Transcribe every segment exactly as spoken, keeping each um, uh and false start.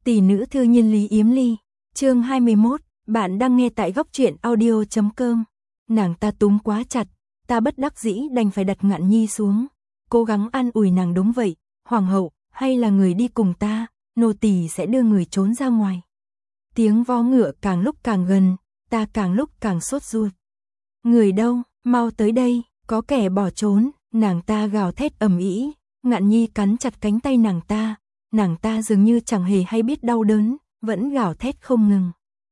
Tỷ nữ thư nhân Lý Yếm Ly, chương hai mươi mốt, bạn đang nghe tại góc truyện audio chấm com. Nàng ta túm quá chặt, ta bất đắc dĩ đành phải đặt Ngạn Nhi xuống, cố gắng an ủi nàng. Đúng vậy, hoàng hậu, hay là người đi cùng ta, nô tỳ sẽ đưa người trốn ra ngoài. Tiếng vó ngựa càng lúc càng gần, ta càng lúc càng sốt ruột. Người đâu, mau tới đây, có kẻ bỏ trốn, nàng ta gào thét ầm ĩ. Ngạn Nhi cắn chặt cánh tay nàng ta, nàng ta dường như chẳng hề hay biết đau đớn, vẫn gào thét không ngừng.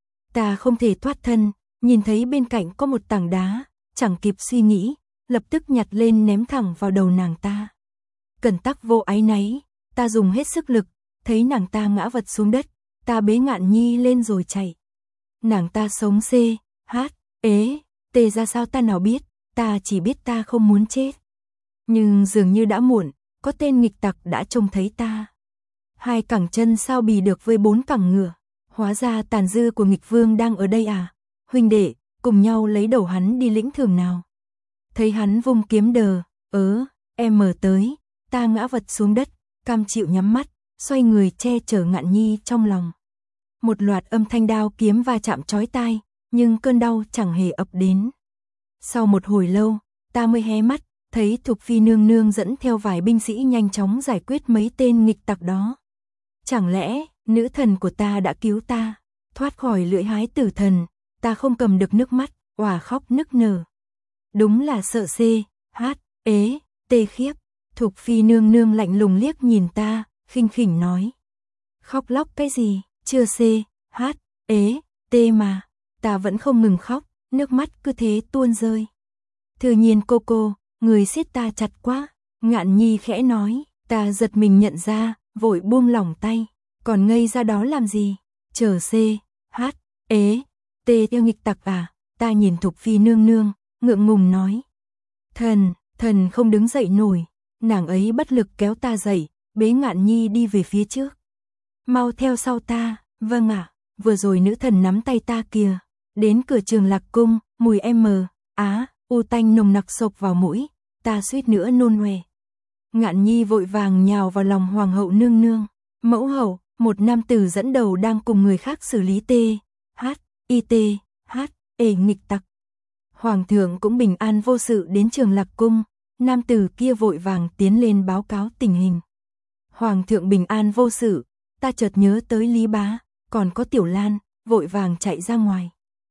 Ta không thể thoát thân, nhìn thấy bên cạnh có một tảng đá, chẳng kịp suy nghĩ, lập tức nhặt lên ném thẳng vào đầu nàng ta. Cẩn tắc vô áy náy, ta dùng hết sức lực, thấy nàng ta ngã vật xuống đất, ta bế Ngạn Nhi lên rồi chạy. Nàng ta sống C, H, ế, T ra sao ta nào biết, ta chỉ biết ta không muốn chết. Nhưng dường như đã muộn, có tên nghịch tặc đã trông thấy ta. Hai cẳng chân sao bì được với bốn cẳng ngựa, hóa ra tàn dư của nghịch vương đang ở đây à. Huynh đệ, cùng nhau lấy đầu hắn đi lĩnh thưởng nào. Thấy hắn vung kiếm đờ, ớ, em mở tới, ta ngã vật xuống đất, cam chịu nhắm mắt, xoay người che chở Ngạn Nhi trong lòng. Một loạt âm thanh đao kiếm va chạm chói tai, nhưng cơn đau chẳng hề ập đến. Sau một hồi lâu, ta mới hé mắt, thấy Thục Phi nương nương dẫn theo vài binh sĩ nhanh chóng giải quyết mấy tên nghịch tặc đó. Chẳng lẽ, nữ thần của ta đã cứu ta, thoát khỏi lưỡi hái tử thần, ta không cầm được nước mắt, òa khóc nức nở. Đúng là sợ C, H, ế, tê khiếp. Thục Phi nương nương lạnh lùng liếc nhìn ta, khinh khỉnh nói. Khóc lóc cái gì, chưa C, H, ế, tê mà. Ta vẫn không ngừng khóc, nước mắt cứ thế tuôn rơi. Thừa nhiên cô cô, người siết ta chặt quá. Ngạn Nhi khẽ nói, ta giật mình nhận ra, vội buông lỏng tay. Còn ngây ra đó làm gì? Chờ C, H, ế, T theo nghịch tặc à? Ta nhìn Thục Phi nương nương, ngượng ngùng nói. Thần, thần không đứng dậy nổi. Nàng ấy bất lực kéo ta dậy, bế Ngạn Nhi đi về phía trước. Mau theo sau ta. Vâng ạ, vừa rồi nữ thần nắm tay ta kìa. Đến cửa Trường Lạc cung, mùi em mờ, á, u tanh nồng nặc sộc vào mũi, ta suýt nữa nôn hoè. Ngạn Nhi vội vàng nhào vào lòng hoàng hậu nương nương. Mẫu hậu, một nam tử dẫn đầu đang cùng người khác xử lý T, H, I T, H, E nghịch tặc. Hoàng thượng cũng bình an vô sự đến Trường Lạc cung, nam tử kia vội vàng tiến lên báo cáo tình hình. Hoàng thượng bình an vô sự, ta chợt nhớ tới Lý Bá, còn có Tiểu Lan, vội vàng chạy ra ngoài.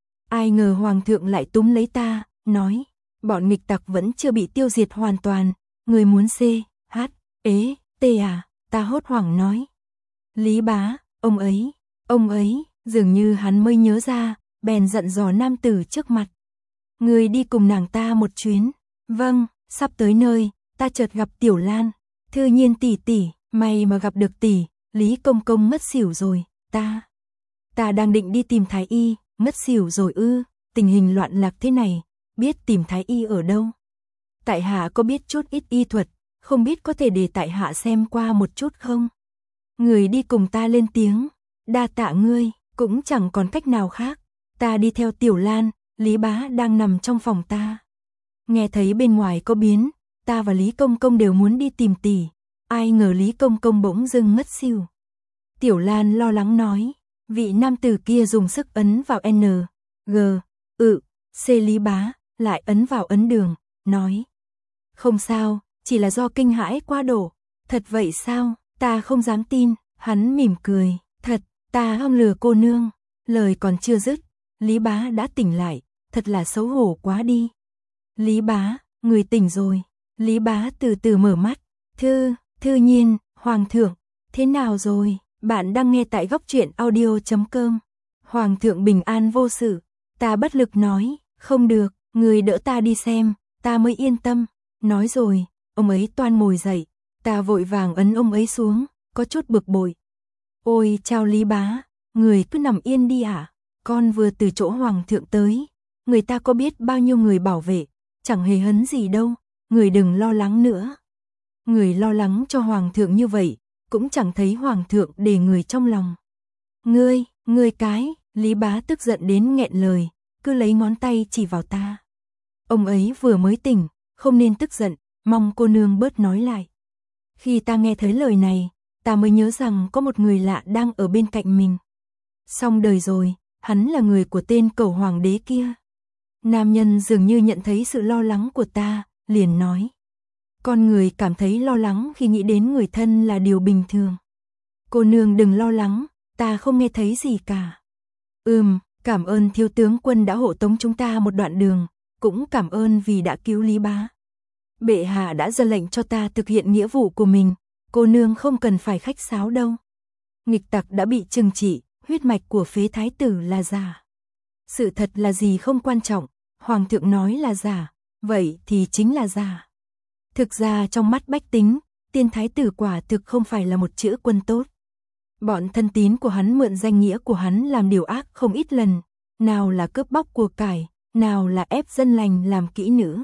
Ai ngờ hoàng thượng lại túm lấy ta, nói, bọn nghịch tặc vẫn chưa bị tiêu diệt hoàn toàn, người muốn C, H, ế, T à, ta hốt hoảng nói. Lý Bá, ông ấy, ông ấy, dường như hắn mới nhớ ra, bèn dặn dò nam tử trước mặt. Người đi cùng nàng ta một chuyến. Vâng, sắp tới nơi, ta chợt gặp Tiểu Lan. Thư nhiên tỷ tỷ, may mà gặp được tỷ, Lý công công ngất xỉu rồi, ta. Ta đang định đi tìm thái y, ngất xỉu rồi ư, tình hình loạn lạc thế này, biết tìm thái y ở đâu. Tại hạ có biết chút ít y thuật, không biết có thể để tại hạ xem qua một chút không? Người đi cùng ta lên tiếng, đa tạ ngươi, cũng chẳng còn cách nào khác. Ta đi theo Tiểu Lan, Lý Bá đang nằm trong phòng ta. Nghe thấy bên ngoài có biến, ta và Lý công công đều muốn đi tìm tỷ, ai ngờ Lý công công bỗng dưng ngất xỉu. Tiểu Lan lo lắng nói, vị nam tử kia dùng sức ấn vào N, G, ự, C Lý Bá, lại ấn vào ấn đường, nói. Không sao, chỉ là do kinh hãi quá độ. Thật vậy sao? Ta không dám tin, hắn mỉm cười, thật, ta không lừa cô nương. Lời còn chưa dứt, Lý Bá đã tỉnh lại, thật là xấu hổ quá đi. Lý Bá, người tỉnh rồi. Lý Bá từ từ mở mắt, thư, thư nhiên, hoàng thượng, thế nào rồi? Bạn đang nghe tại góc truyện audio chấm com. Hoàng thượng bình an vô sự, ta bất lực nói, không được, người đỡ ta đi xem, ta mới yên tâm. Nói rồi, ông ấy toan ngồi dậy, ta vội vàng ấn ông ấy xuống, có chút bực bội. Ôi chào Lý Bá, người cứ nằm yên đi ạ, con vừa từ chỗ hoàng thượng tới, người ta có biết bao nhiêu người bảo vệ, chẳng hề hấn gì đâu, người đừng lo lắng nữa. Người lo lắng cho hoàng thượng như vậy, cũng chẳng thấy hoàng thượng để người trong lòng. Ngươi, ngươi cái, Lý Bá tức giận đến nghẹn lời, cứ lấy ngón tay chỉ vào ta. Ông ấy vừa mới tỉnh, không nên tức giận, mong cô nương bớt nói lại. Khi ta nghe thấy lời này, ta mới nhớ rằng có một người lạ đang ở bên cạnh mình. Xong đời rồi, hắn là người của tên cẩu hoàng đế kia. Nam nhân dường như nhận thấy sự lo lắng của ta, liền nói. Con người cảm thấy lo lắng khi nghĩ đến người thân là điều bình thường. Cô nương đừng lo lắng, ta không nghe thấy gì cả. Ừm, cảm ơn thiếu tướng quân đã hộ tống chúng ta một đoạn đường, cũng cảm ơn vì đã cứu Lý Bá. Bệ hạ đã ra lệnh cho ta thực hiện nghĩa vụ của mình, cô nương không cần phải khách sáo đâu. Nghịch tặc đã bị trừng trị, huyết mạch của phế thái tử là giả. Sự thật là gì không quan trọng, hoàng thượng nói là giả, vậy thì chính là giả. Thực ra trong mắt bách tính, tiên thái tử quả thực không phải là một chữ quân tốt. Bọn thân tín của hắn mượn danh nghĩa của hắn làm điều ác không ít lần, nào là cướp bóc của cải, nào là ép dân lành làm kỹ nữ.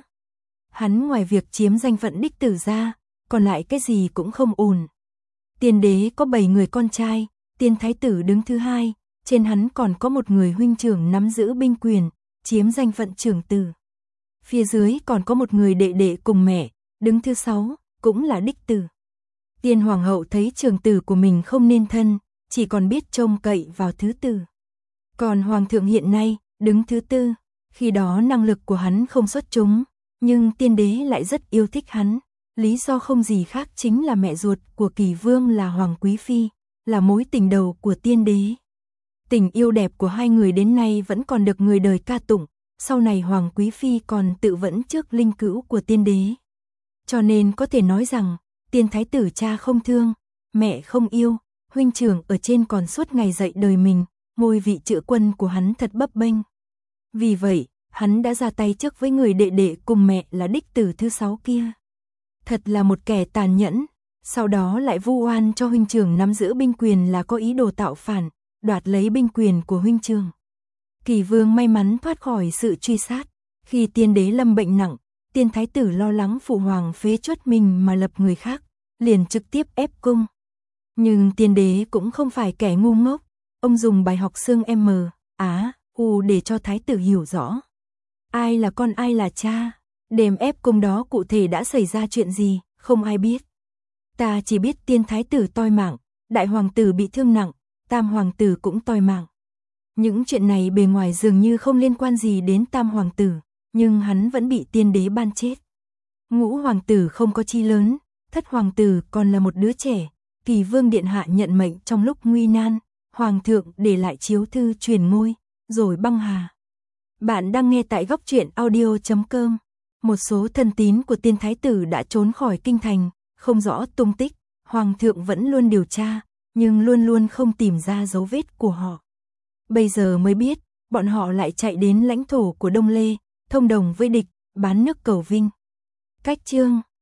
Hắn ngoài việc chiếm danh phận đích tử ra, còn lại cái gì cũng không ổn. Tiên đế có bảy người con trai, tiên thái tử đứng thứ hai, trên hắn còn có một người huynh trưởng nắm giữ binh quyền, chiếm danh phận trưởng tử. Phía dưới còn có một người đệ đệ cùng mẹ, đứng thứ sáu, cũng là đích tử. Tiên hoàng hậu thấy trưởng tử của mình không nên thân, chỉ còn biết trông cậy vào thứ tử. Còn hoàng thượng hiện nay, đứng thứ tư, khi đó năng lực của hắn không xuất chúng, nhưng tiên đế lại rất yêu thích hắn. Lý do không gì khác chính là mẹ ruột của Kỳ Vương là Hoàng Quý Phi, là mối tình đầu của tiên đế. Tình yêu đẹp của hai người đến nay vẫn còn được người đời ca tụng, sau này Hoàng Quý Phi còn tự vẫn trước linh cữu của tiên đế. Cho nên có thể nói rằng, tiên thái tử cha không thương, mẹ không yêu, huynh trưởng ở trên còn suốt ngày dạy đời mình, ngôi vị chữ quân của hắn thật bấp bênh. Vì vậy, hắn đã ra tay trước với người đệ đệ cùng mẹ là đích tử thứ sáu kia. Thật là một kẻ tàn nhẫn, sau đó lại vu oan cho huynh trưởng nắm giữ binh quyền là có ý đồ tạo phản, đoạt lấy binh quyền của huynh trưởng. Kỳ Vương may mắn thoát khỏi sự truy sát, khi tiên đế lâm bệnh nặng, tiên thái tử lo lắng phụ hoàng phế truất mình mà lập người khác, liền trực tiếp ép cung. Nhưng tiên đế cũng không phải kẻ ngu ngốc, ông dùng bài học xương M, Á, U để cho thái tử hiểu rõ. Ai là con ai là cha, đêm ép cung đó cụ thể đã xảy ra chuyện gì, không ai biết. Ta chỉ biết tiên thái tử toi mạng, đại hoàng tử bị thương nặng, tam hoàng tử cũng toi mạng. Những chuyện này bề ngoài dường như không liên quan gì đến tam hoàng tử, nhưng hắn vẫn bị tiên đế ban chết. Ngũ hoàng tử không có chi lớn, thất hoàng tử còn là một đứa trẻ, Kỳ Vương điện hạ nhận mệnh trong lúc nguy nan, hoàng thượng để lại chiếu thư truyền ngôi, rồi băng hà. Bạn đang nghe tại góc truyện audio chấm com. Một số thân tín của tiên thái tử đã trốn khỏi kinh thành, không rõ tung tích, hoàng thượng vẫn luôn điều tra, nhưng luôn luôn không tìm ra dấu vết của họ. Bây giờ mới biết, bọn họ lại chạy đến lãnh thổ của Đông Lê, thông đồng với địch, bán nước cầu Vinh. Cách chương